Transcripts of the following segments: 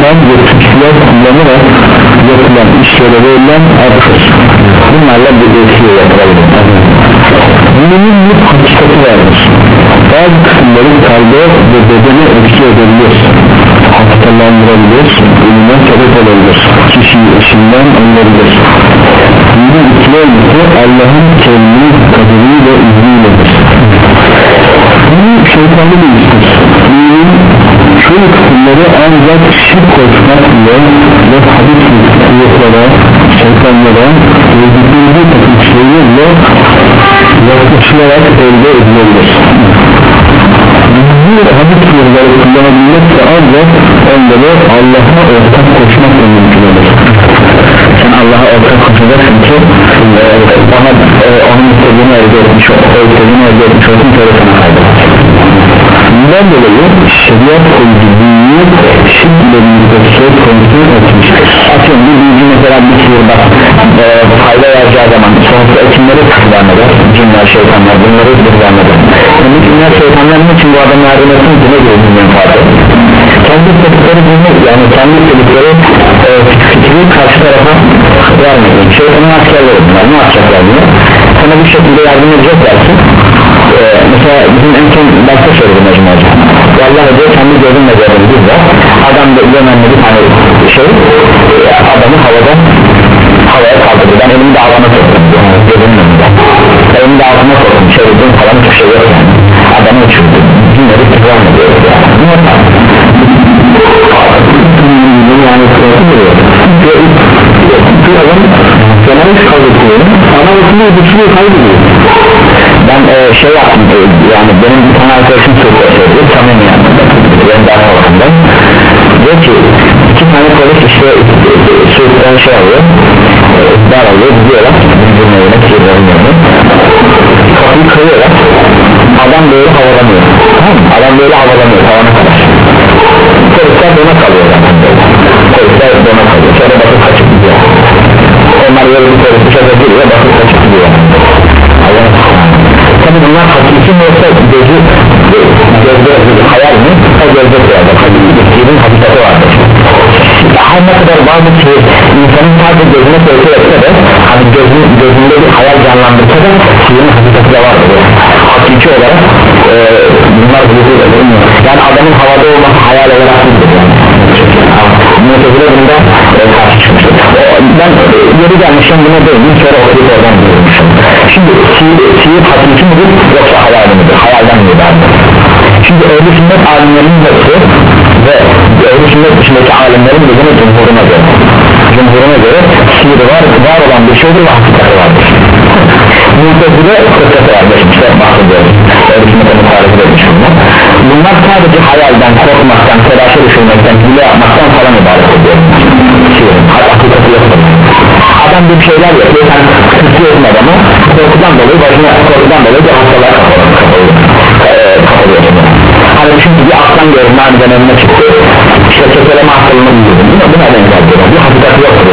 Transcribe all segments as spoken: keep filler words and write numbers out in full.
saz ve tütsüler kullanarak yapılan işlere verilen addır. Bunlarla bir değişiyor yapılabilir. Bunun bir hakikati vardır. Bazı kısımları kalbe ve bedene etki edebilir, hastalandırabilir, ölüme sebep olabilir, kişiyi eşinden ayırabilir. Bunun ikili olması Allah'ın kendini kaderiyle izniyle. Bunun şeytanı değiştir. Bunun çoğu kısımları ancak şirk koşmak ile ve hadis kuvvetlere, şeytanlara ve zikirli takım şeylerle yaklaşılarak elde edilebilir. Bu hadis kuvvetleri kullanabilmekse ancak onları Allah'a ortak koşmakla mümkün olur. Sen Allah'a ortak koşacaksın ki bana e, onun istediğini elde etmiş o istediğini elde etmiş olsun sonra sana kaybeder. Bundan dolayı şeriat koyucu büyüğü şirk ile birlikte söz konusu etmiştir. Atıyorum bir büyücü mesela bir sihirbaz e, fayda veracağı zaman sonuçta kimleri kısıtlanmadır? Cinler, şeytanlar bunları kısıtlanmadır. Yani cinler, şeytanlar için bu adam yardım etsin ki ne diyor bunun fatih? Kendi istedikleri bunu yani kendi istedikleri e, fikri karşı tarafa vermedi. Şeytanın askerleri bunlar ne yapacaklar bunu? Sana bir şekilde yardım edecekler ki e, mesela bizim en son başta söyledim Necmi Hocam. Vallahi diyor kendi gözümle gördüm biz de adam da Yemenli bir tane şey e, adamı havada havaya kaldırdı. Ben elimi de altına soktum gözümün önünde. Elimi de altına soktum çevirdim falan hiçbir şey yok yani. Adamı uçurdu. Dinleri tıklam ediyor yani. Yani bir adam fena iş kaybediyor ama üstüne güçlüğü kaybediyor. Ben e, şey yaptım e, yani benim bir tane arkadaşım söyledi samimi yani ben daha ortamda diyor ki iki tane polis işte sürekli şey alıyor e, dar alıyor gidiyorlar bizim evine kirlerin evine kapıyı kırıyorlar adam böyle havalanıyor tamam mı? Adam böyle havalanıyor tavana kadar polisler dona kalıyor zaten polisler dona kalıyor sonra bakıp kaçıp gidiyor onlar böyle bir polisi şöyle giriyor bakıp kaçıp gidiyor tabi bunlar hakiki mi yoksa gözü gözde hayal mi? O gözde koyarlar hakikinin hakikati vardır her ne kadar bazı şey insanın sadece gözüne koysa yapsa da hani gözün, gözünde bir hayal canlandırsa da sihirin hakikati de vardır hakiki olarak e, bunlar gözüyle görünüyor yani adamın havada olması hayal olarak değildir yani Mu'tezile bunda e, karşı çıkmıştır ben e, yeri gelmişim buna değilim sonra okuyup oradan görmüşüm şimdi sihir, sihir hakiki midir yoksa hayal midir hayalden midir şimdi ehl-i sünnet alimlerinin hepsi ve ehl-i sünnet dışındaki alimlerin de yine cumhuruna göre cumhuruna göre sihir var, var olan bir şeydir ve hakikati vardır Mu'tezile kıssası var geçmişte bahsediyoruz ehl-i sünnet'in tarifi etmiş bunlar bunlar sadece hayalden, korkmaktan, telaşa düşürmekten, hile yapmaktan falan ibaret ediyor sihirin, hakikati yoktur adam bir şeyler yapıyor sen kısıyorsun adamı korkudan dolayı başına korkudan dolayı bir hastalığa kapalıyor kapalıyor hani çünkü bir aslan görün madem önüne çıktı işte keseleme hastalığını bildirdim değil mi? Bu neden geldi? Bir hakikati yoktur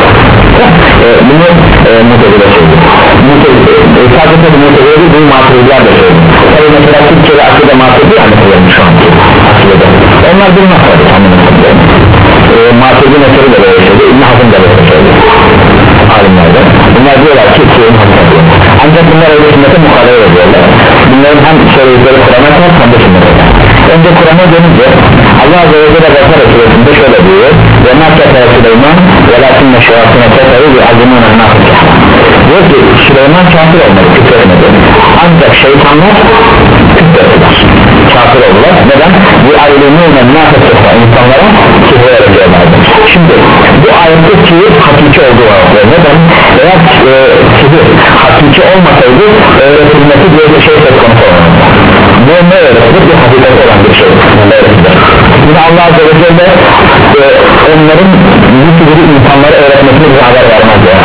ee, bunu e, Mu'tezile söylüyor e, sadece tabi Mu'tezile değil bunu Maturidiler de söylüyor tabi mesela Türkçe'de akıda Maturidi anlatıyorum şu an akıda onlar bir nasıl anlatıyorum e, Maturidi mesele de böyle söylüyor İbn Hazm da böyle söylüyor alimlerde bunlar diyorlar ki suyun hakikati ancak bunlar öyle sünnete muhalefet ediyorlar bunların hem söyledikleri Kur'an'a kadar hem de sünnete önce Kur'an'a dönünce Allah Azze ve Celle Bakara suresinde şöyle diyor ve nakete Süleyman ve lakinne şevatine keferu ve azimuna nakete diyor ki Süleyman kafir olmadı küfretmedi ancak şeytanlar küfrettiler kafir oldular neden? bu ayrılığına nakete insanlara sihir öğretiyorlardı şimdi bu ayette sihir hakiki olduğu var neden? eğer e, sihir hakiki olmasaydı öğretilmesi diye bir şey söz konusu olmadı bu ne öğretilir? bir hakikati olan bir şey öğretilir yine Allah Azze ve Celle e, onların bu sihiri insanlara öğretmesine bir haber vermez ya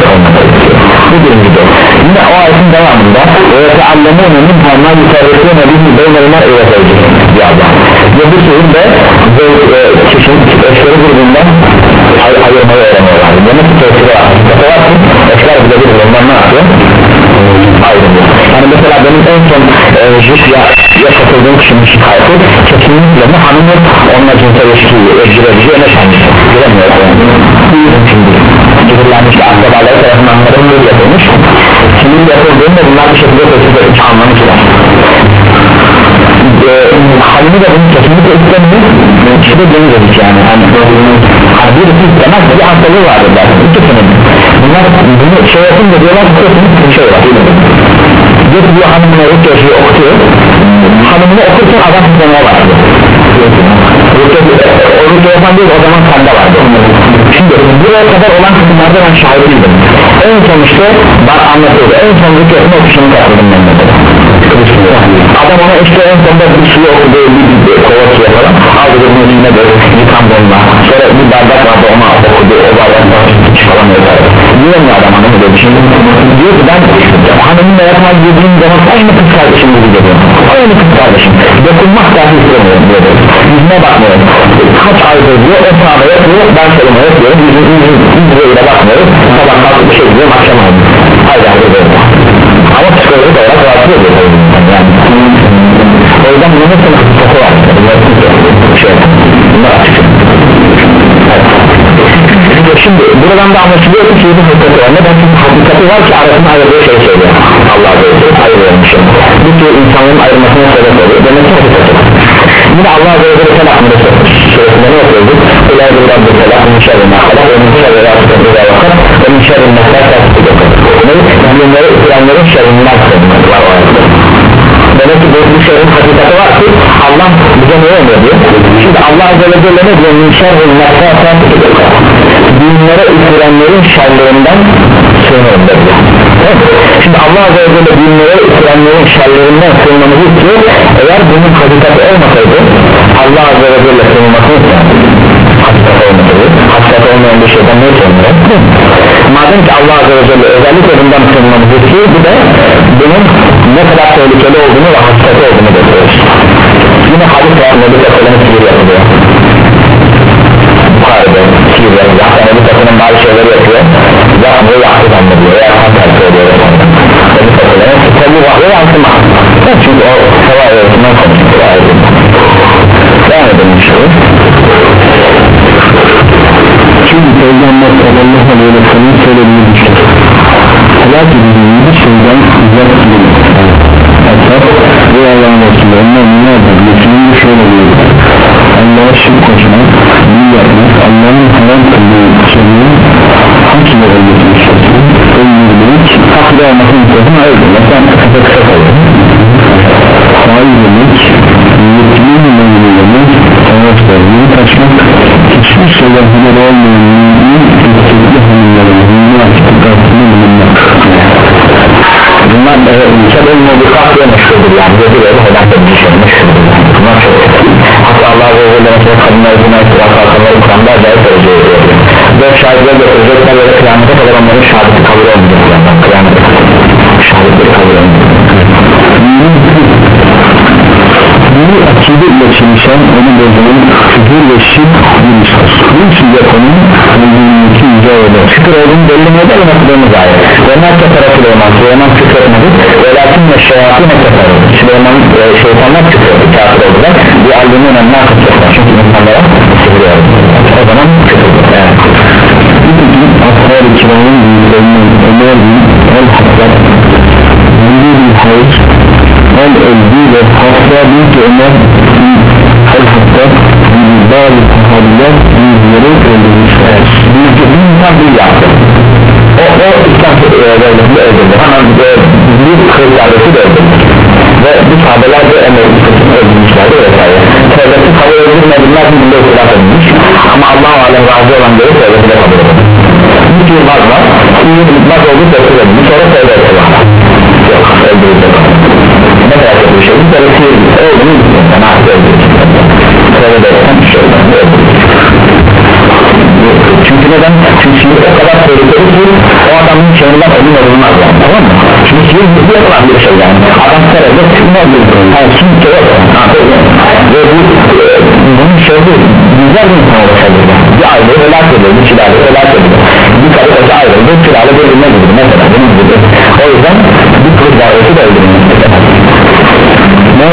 bu birincisi yine o ayetin devamında وَيَتَعَلَّمُونَ مِنْهَا مَا يُفَرِّقُونَ بِهِ بَيْنَ الْمَرْءِ وَزَوْجِهِ diye Allah ve bu sihir de kişinin eşleri birbirinden ay ayırmayı öğreniyorlar demek ki tesiri var hakikati var ki eşler bile birbirinden ne yapıyor? ayrılıyor yani mesela benim en son e, Jusya yaşatıldığın kişinin şikayeti kesinlikle mi hanımı onunla cinse ilişkiyi özgürlüğü öne kendisi bilemiyor şimdi gidilenmiş akrabaları tarafından narımdır yapılmış sinir yapıldığında bunlar bir şekilde tesis etmiş anlamış var e, halini de bunu kesinlikle istemiyor işte deniz dedik yani hani, hani birisi istemez bir hastalığı vardır zaten ikisinin bunlar bunu şey yapınca diyorlar kesinlikle bir şey var getiriyor hanımına rükyası okutuyor hanımını okurken adam izlemeye başlıyor o rükya yapan değil o zaman sende vardı şimdi buraya kadar olan kısımlarda ben şahidiydim en son işte bak anlatıyordu en son rükyasını okuşunu katıldım ben mesela adam ona işte en sonunda bir suyu okudu bir kova suya falan aldı bunun içine böyle yıkandı onunla sonra bir bardak vardı ona okudu o bardaktan çıkaramıyor diyemiyor adam hanımı dedi şimdi diyor ki ben hanımınla yatmaya girdiğim zaman aynı kız kardeşim gibi geliyor aynı kız kardeşim dokunmak dahi istemiyorum diyor yüzüne bakmıyorum kaç aydır diyor o sahada yapıyor ben soruma yapıyorum yüzüne bakmıyorum sabah kalkıp bir şey diyorum akşam aldım haydi haydi böyle ama psikolojik olarak rahatsız ediyor yani o yüzden bunun nasıl kısası var şey bunlar açık şimdi buradan da anlaşılıyor ki bir hakikati var neden çünkü hakikati var ki arasında ayırdığı şey söylüyor Allah'a böyle ayırıyormuşum bu tür insanların ayrılmasına sebep oluyor demek ki hakikati var yine Allah'a böyle bir tel hakkında suresinde ne yapıyorduk Kulâ bir Rabbi selâh min şerri mâ halak ve min şerri râsıkın ve vakar ve min şerri nefsâ kâsıkı bunları itirenlerin şerrinden kısımları var o ayette demek ki bu şerrin hakikati var ki Allah bize ne oluyor diyor şimdi Allah Azze ve Celle ne diyor min şerri nefsâ kâsıkı dinlere itirenlerin şerlerinden sığınırım diyor şimdi Allah Azze ve Celle dinlere itirenlerin şerlerinden sığınmamızı istiyor eğer bunun hakikati olmasaydı Allah Azze ve Celle sığınmasını hakikati olmasaydı hakikati olmayan bir şeyden ne sığınır madem ki Allah Azze ve Celle özellikle bundan sığınmamızı istiyor bir de bunun ne kadar tehlikeli olduğunu ve hakikati olduğunu gösteriyor yine hadis var Nebi Tasarım'ın sihir yapılıyor Bukhari'de sihir yapılıyor hatta Nebi Tasarım'ın bazı şeyleri yapıyor yapmıyor yaktı zannediyor veya tam tersi oluyor Nebi Tasarım'ın tabi vahyo yansıma çünkü o sevay öğretinden konuşuyor devam edelim şöyle çünkü Peygamber sallallahu aleyhi ve sellem söylediği bir şey helak edildiği bir şeyden uzak tutulur hatta bu Allah'ın Resulü ondan nelerdir geçiminde şöyle diyor Allah'a şirk koşmak bunu yapmak Allah'ın haram kıldığı şeyleri hak ile öldürmüştür öldürmek hak ile olmasını istiyorsun öldürmek sen kısa kısa koyuyor faiz demek yetkimin mevzulemek savaş vermeyi kaçmak hiçbir şeyden haber olmayan mümin istekli hanımların mümin hakikatini bulunmak bunlar ülkede mevzukat diye meşhurdur yani dedi böyle helak edici şey meşhurdur bunlar çok hatta Allah ve Allah'ın kadınları buna itiraz kalkanları Kur'an'da acayip derece ediyor dört şahitler götürecekler ve kıyamete kadar onların şahidi kabul olmayacak kıyamete şahitleri kabul olmayacak bunu akide ile çalışan onu bozulan küfür ve şirk bilmiştir bu için de onun bildiğindeki yüce olur şükür olduğunu belli mi eder nasılığımız ayet ve nerede tarafı Süleyman Süleyman küfretmedi ve lakin de şeyatın etefer Süleyman e, şeytanlar küfretti kafir oldular bir alümün önüne akıtacaklar çünkü insanlara sihiriyor o zaman küfretti yani bütün asrar-ı kiramın büyüklerinin önerdiği el hasrat büyüğü bir hayır el öldü ve hasra büyük ömer el hasrat bazı sahabiler büyükleri öldürmüşler büyükleri insan bir yaptı o, o İslam devletini öldürdü hemen bir kız kardeşi de öldürdü ve bu sahabeler de emeği kısmını öldürmüşlerdi vesaire tevbeti kabul edilmediler bunda itiraf edilmiş ama Allah-u Alem razı olan göre tevbeti de kabul edilmiş bir yılmaz var iyi bitmez oldu tevbeti edilmiş sonra tevbeti var yok öldürüldü ne kadar kötü bir şey bir tevbeti olduğunu bilmiyorum sen artık öldürüldü tevbeti eden bir şey çünkü neden? Çünkü sinir o kadar tehlikeli ki o adamın şeyinden ölüm olunmaz yani tamam mı? Çünkü sinir bir yapılan bir şey yani adam sebebi ne oluyor? Yani sinir yok ve bu bunun şeyde güzel bir insan ulaşabilir bir aileyi helak ediyor, bir çileyi helak ediyor bir karı koca ayrıldı, bir çileyi bölünme gibi mesela bunun gibi o yüzden bir kız davreti de öldürülmüş ne oldu ki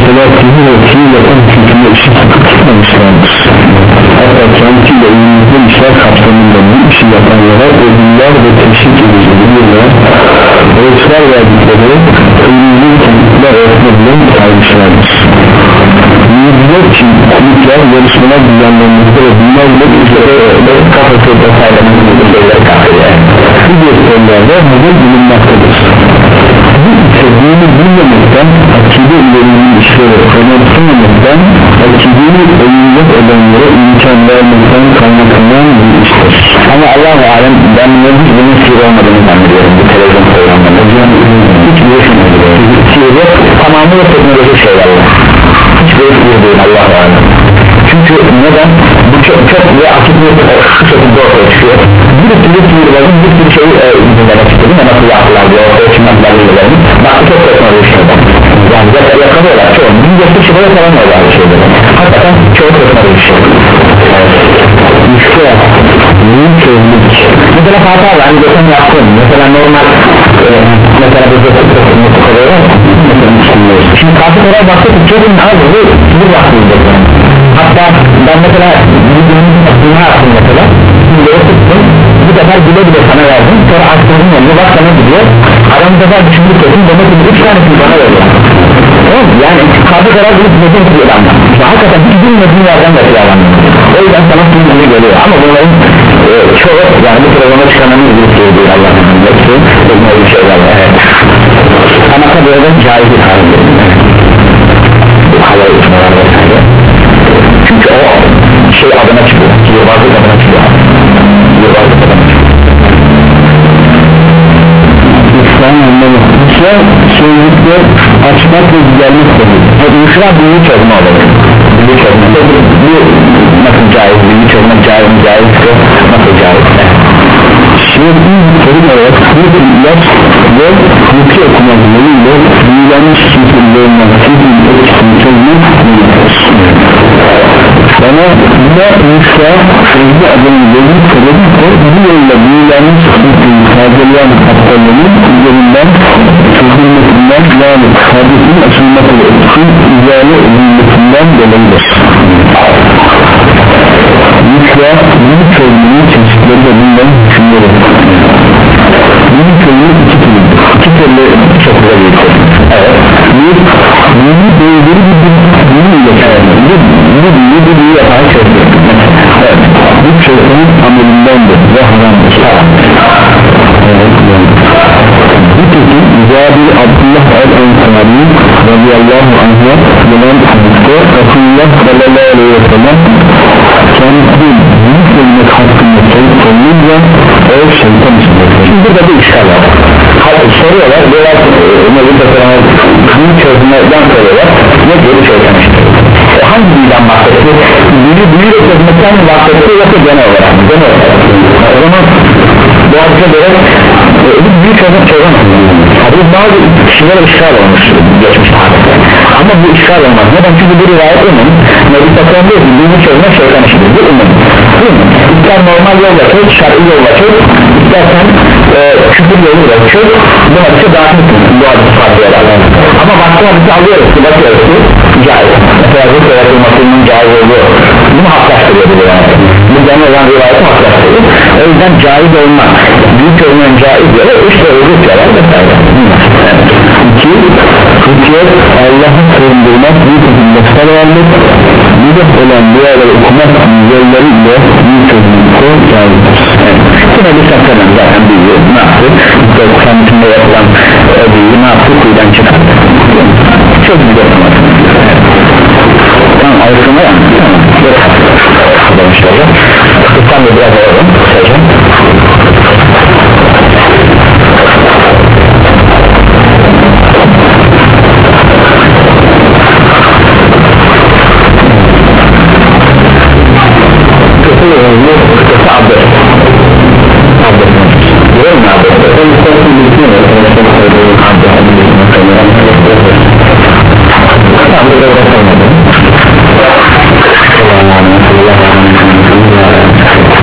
mesela fiil ve fiil yapan hükmü işi tutmamışlardır. Hatta kendisiyle elimizde işler kapsamında bu işi yapanlara ödüller ve teşvik edicilerle ölçüler verdikleri ürünün kendikler öğretmediğini saymışlardır. Yüzler için kulüpler yarışmalar düzenlenmekte ve bunlar ile üzere kafası da sayılamak şeyler kapsıyor. Bu gösterilerde model bulunmaktadır. Bu istediğini bilmemekten akide ilerinin işleri önemsememekten akideyi oyuncak edenlere imkan vermekten kaynaklanan bir iştir. Ama Allah-u Alem ben hiç bunun sihir olmadığını zannediyorum bu televizyon programlarında. Hiç görüşmüyorum. Sihir yok, tamamıyla teknolojik şeyler var. Hiç görüşmüyor değil Allah-u Alem. Çünkü neden? Bu çok çok ve akitli şu şekilde ortaya çıkıyor. Bir sürü sihirbazın bir sürü şeyi e, dinlemek istedim ama nasıl yaptılar diye ortaya çıkmaklar bilgilerini baktı çok teknolojik şeyler. Yani zaten yakalıyorlar çoğu bin geçti çıkıyor yakalamıyorlar bir şeyleri. Hakikaten çoğu teknolojik şeyler. İşte büyük çözümlük. Mesela Fatih abi hani geçen yaptım. Mesela normal e, mesela bir de mutlu kalıyor. Şimdi Fatih oraya baktık ki çok az bir bir baktığımız yani. Hatta ben mesela bir günün dünya yaptım mesela şimdi tuttum bu sefer bile bile sana verdim sonra aklımın yanına bak sana gidiyor aramızda da düşündük kesin demek ki üç tanesini bana veriyor yani kabı karar bulup neden tutuyor adamlar hakikaten hiç bilmediğin yerden yapıyor adamlar o yüzden sana sunduğunu geliyor ama bunların e, çoğu yani bu programa çıkanların ilgili şey değil Allah'ın hepsi öyle şeyler var evet. Ama tabi öyle caiz bir karar bu havaya uçmalar vesaire çünkü o şey adına çıkıyor sihirbazlık adına çıkıyor sihirbazlık adına çıkıyor İslam anlamı İslam sözlükte açmak ve güzellik demek İslam büyük çözme olur büyük çözme bu nasıl caiz büyük çözme caiz mi caiz nasıl caiz şiirin terim olarak bir ilaç ve hükü okumalarıyla büyülenmiş sihirlerinden sihir etkisini çözmek bana buna inşa sözlü adını vermek sebebi de bu yolla büyülenmiş sihirleri sadeleyen hastalarının üzerinden çözülmesinden yani hadisin açılması ve etkin izale edilmesinden dolayıdır. Yükle bunu çözmenin çeşitleri de bundan hükümleri. Bunu çözmenin iki türlü iki türlü çok güzel bir şey. Evet. Bir bunu değeri bir bunu ile çözmek bu büyüğü bu büyüğü yapan çözmek evet. Bu çözmenin amelindendir ve haramdır. Evet. Nitekim Cabir Abdullah el-Ensari radıyallahu anh'a gelen hadiste Resulullah sallallahu aleyhi ve sellem kendisi büyük ölmek hakkında sorup sorulunca o şeytan istiyor. Şimdi burada bir işgal var. Halbuki soruyorlar diyorlar Nebi Tasarım'a büyük çözümlerden soruyorlar ne diyor şeytan istiyor. E hangi büyüden bahsetti? Büyü büyüyle çözmekten mi bahsetti yoksa genel olarak mı? Genel olarak. O zaman bu hadise göre bir büyük çözüm çözemez. Hadis bazı kişilere işgal olmuş geçmiş hadise. Ama bu işgal olmaz. Neden? Çünkü bu rivayet umum. Nebi Tasarım diyor ki büyü çözmek şeytan işidir. Bu umum. İster normal yolla çöz, şartlı yolla çöz, istersen e, küfür yoluyla çöz, bu hadise dahilsin bu hadise farklıyalar. Ama başka hadise alıyoruz ki bakıyoruz ki caiz. Mesela bu yaratılmasının caiz oluyor. Bunu haklaştırıyor bu yani. Bu genel olan rivayeti haklaştırıyor. O yüzden caiz olmak, büyük olmayan caiz yolu işte ölük yarar vesaire. İki, hüküyet Allah'ı sığındırmak, büyük hükümleşler varlık, müddet olan duaları okumak yolları ile büyük hükümleşler caizdir. Yine bir saklanın zaten büyüğü ne yaptı? Kendisinde yapılan büyüğü ne yaptı? Kuyudan çıkarttı. Çok güzel anlatın. Tamam, ayrıca yani. Tamam, yok. Demişler ya. Kıskan da biraz alalım.